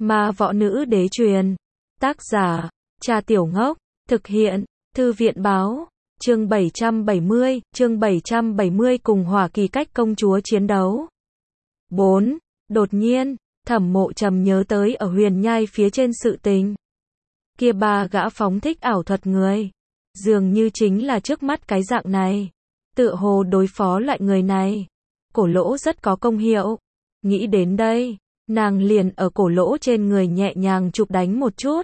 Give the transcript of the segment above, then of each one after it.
Ma võ nữ đế truyền. Tác giả, Trà Tiểu Ngốc. Thực hiện, Thư viện báo. Chương 770 cùng Hỏa Kỳ Cách công chúa chiến đấu. 4. Đột nhiên, Thẩm Mộ Trầm nhớ tới ở Huyền Nhai phía trên sự tình. Kia ba gã phóng thích ảo thuật người. Dường như chính là trước mắt cái dạng này. Tựa hồ đối phó loại người này. Cổ lỗ rất có công hiệu. Nghĩ đến đây, nàng liền ở cổ lỗ trên người nhẹ nhàng chụp đánh một chút.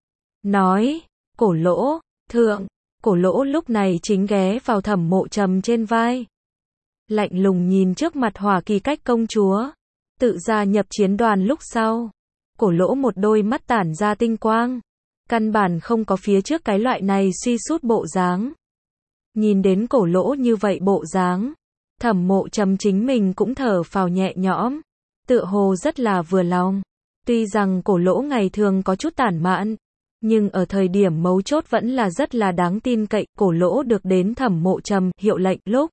Nói, cổ lỗ, thượng, cổ lỗ lúc này chính ghé vào Thẩm Mộ Trầm trên vai. Lạnh lùng nhìn trước mặt Hỏa Kỳ Cách công chúa. Tự gia nhập chiến đoàn lúc sau. Cổ lỗ một đôi mắt tản ra tinh quang. Căn bản không có phía trước cái loại này suy sút bộ dáng. Nhìn đến cổ lỗ như vậy bộ dáng. Thẩm Mộ Trầm chính mình cũng thở phào nhẹ nhõm. Tựa hồ rất là vừa lòng. Tuy rằng cổ lỗ ngày thường có chút tản mạn. Nhưng ở thời điểm mấu chốt vẫn là rất là đáng tin cậy. Cổ lỗ được đến Thẩm Mộ Trầm hiệu lệnh lúc.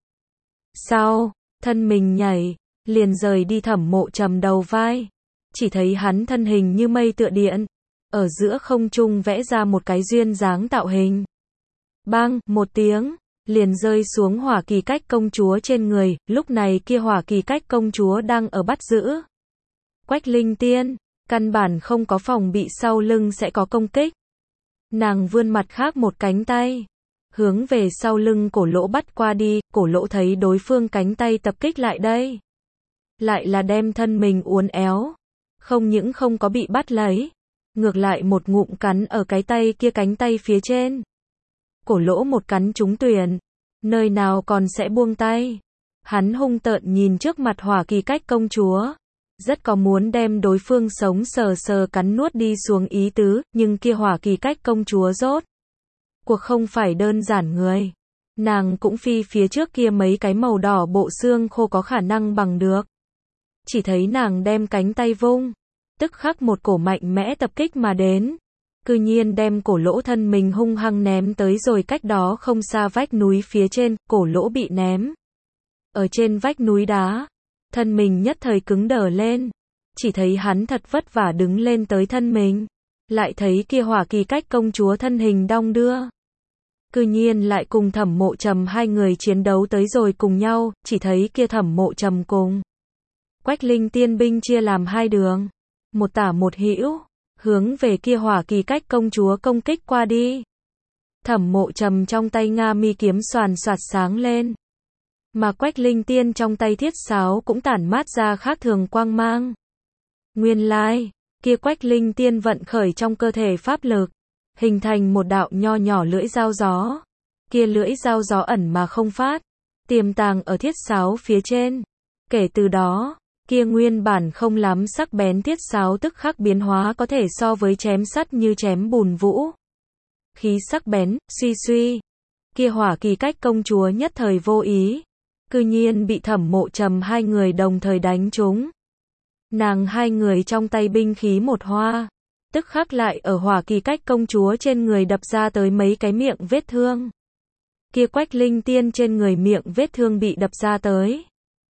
Sau, thân mình nhảy, liền rời đi Thẩm Mộ Trầm đầu vai. Chỉ thấy hắn thân hình như mây tựa điện. Ở giữa không trung vẽ ra một cái duyên dáng tạo hình. Bang, một tiếng, liền rơi xuống Hỏa Kỳ Cách công chúa trên người. Lúc này kia Hỏa Kỳ Cách công chúa đang ở bắt giữ. Quách Linh Tiên, căn bản không có phòng bị sau lưng sẽ có công kích. Nàng vươn mặt khác một cánh tay. Hướng về sau lưng cổ lỗ bắt qua đi. Cổ lỗ thấy đối phương cánh tay tập kích lại đây. Lại là đem thân mình uốn éo. Không những không có bị bắt lấy. Ngược lại một ngụm cắn ở cái tay kia cánh tay phía trên. Cổ lỗ một cắn trúng tuyển. Nơi nào còn sẽ buông tay. Hắn hung tợn nhìn trước mặt Hỏa Kỳ Cách công chúa. Rất có muốn đem đối phương sống sờ sờ cắn nuốt đi xuống ý tứ. Nhưng kia Hỏa Kỳ Cách công chúa rốt cuộc không phải đơn giản người. Nàng cũng phi phía trước kia mấy cái màu đỏ bộ xương khô có khả năng bằng được. Chỉ thấy nàng đem cánh tay vung. Tức khắc một cổ mạnh mẽ tập kích mà đến. Cư nhiên đem cổ lỗ thân mình hung hăng ném tới rồi cách đó không xa vách núi phía trên. Cổ lỗ bị ném ở trên vách núi đá. Thân mình nhất thời cứng đờ lên. Chỉ thấy hắn thật vất vả đứng lên tới thân mình. Lại thấy kia Hỏa Kỳ Cách công chúa thân hình đong đưa. Cư nhiên lại cùng Thẩm Mộ Trầm hai người chiến đấu tới rồi cùng nhau. Chỉ thấy kia Thẩm Mộ Trầm cùng Quách Linh Tiên binh chia làm hai đường. Một tả một hữu. Hướng về kia Hỏa Kỳ Cách công chúa công kích qua đi. Thẩm Mộ Trầm trong tay Nga mi kiếm xoàn xoạt sáng lên. Mà Quách Linh Tiên trong tay thiết sáo cũng tản mát ra khác thường quang mang. Nguyên lai, kia Quách Linh Tiên vận khởi trong cơ thể pháp lực. Hình thành một đạo nho nhỏ lưỡi dao gió. Kia lưỡi dao gió ẩn mà không phát. Tiềm tàng ở thiết sáo phía trên. Kể từ đó, kia nguyên bản không lắm sắc bén thiết sáo tức khắc biến hóa có thể so với chém sắt như chém bùn vũ. Khí sắc bén, suy suy. Kia Hỏa Kỳ Cách công chúa nhất thời vô ý. Cư nhiên bị Thẩm Mộ Trầm hai người đồng thời đánh trúng. Nàng hai người trong tay binh khí một hoa. Tức khắc lại ở Hỏa Kỳ Cách công chúa trên người đập ra tới mấy cái miệng vết thương. Kia Quách Linh Tiên trên người miệng vết thương bị đập ra tới.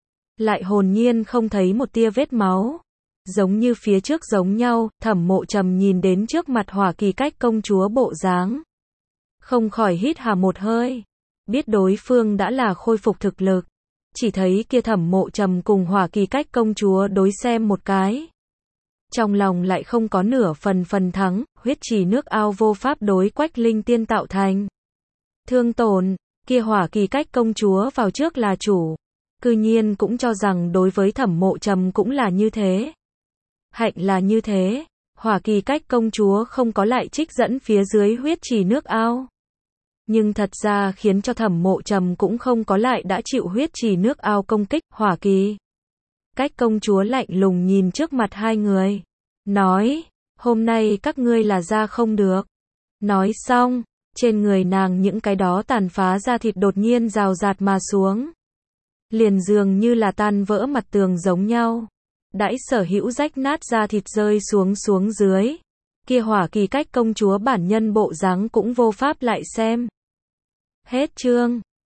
Lại hồn nhiên không thấy một tia vết máu. Giống như phía trước giống nhau. Thẩm Mộ Trầm nhìn đến trước mặt Hỏa Kỳ Cách công chúa bộ dáng. Không khỏi hít hà một hơi. Biết đối phương đã là khôi phục thực lực. Chỉ thấy kia Thẩm Mộ Trầm cùng Hỏa Kỳ Cách công chúa đối xem một cái. Trong lòng lại không có nửa phần thắng. Huyết trì nước ao vô pháp đối Quách Linh Tiên tạo thành thương tổn. Kia Hỏa Kỳ Cách công chúa vào trước là chủ. Cư nhiên cũng cho rằng đối với Thẩm Mộ Trầm cũng là như thế. Hạnh là như thế. Hỏa Kỳ Cách công chúa không có lại trích dẫn phía dưới huyết trì nước ao. Nhưng thật ra khiến cho Thẩm Mộ Trầm cũng không có lại đã chịu huyết trì nước ao công kích. Hỏa Kỳ Cách công chúa lạnh lùng nhìn trước mặt hai người. Nói, hôm nay các ngươi là ra không được. Nói xong, trên người nàng những cái đó tàn phá da thịt đột nhiên rào rạt mà xuống. Liền dường như là tan vỡ mặt tường giống nhau. Đãi sở hữu rách nát da thịt rơi xuống dưới. Kia Hỏa Kỳ Cách công chúa bản nhân bộ dáng cũng vô pháp lại xem. Hết chương.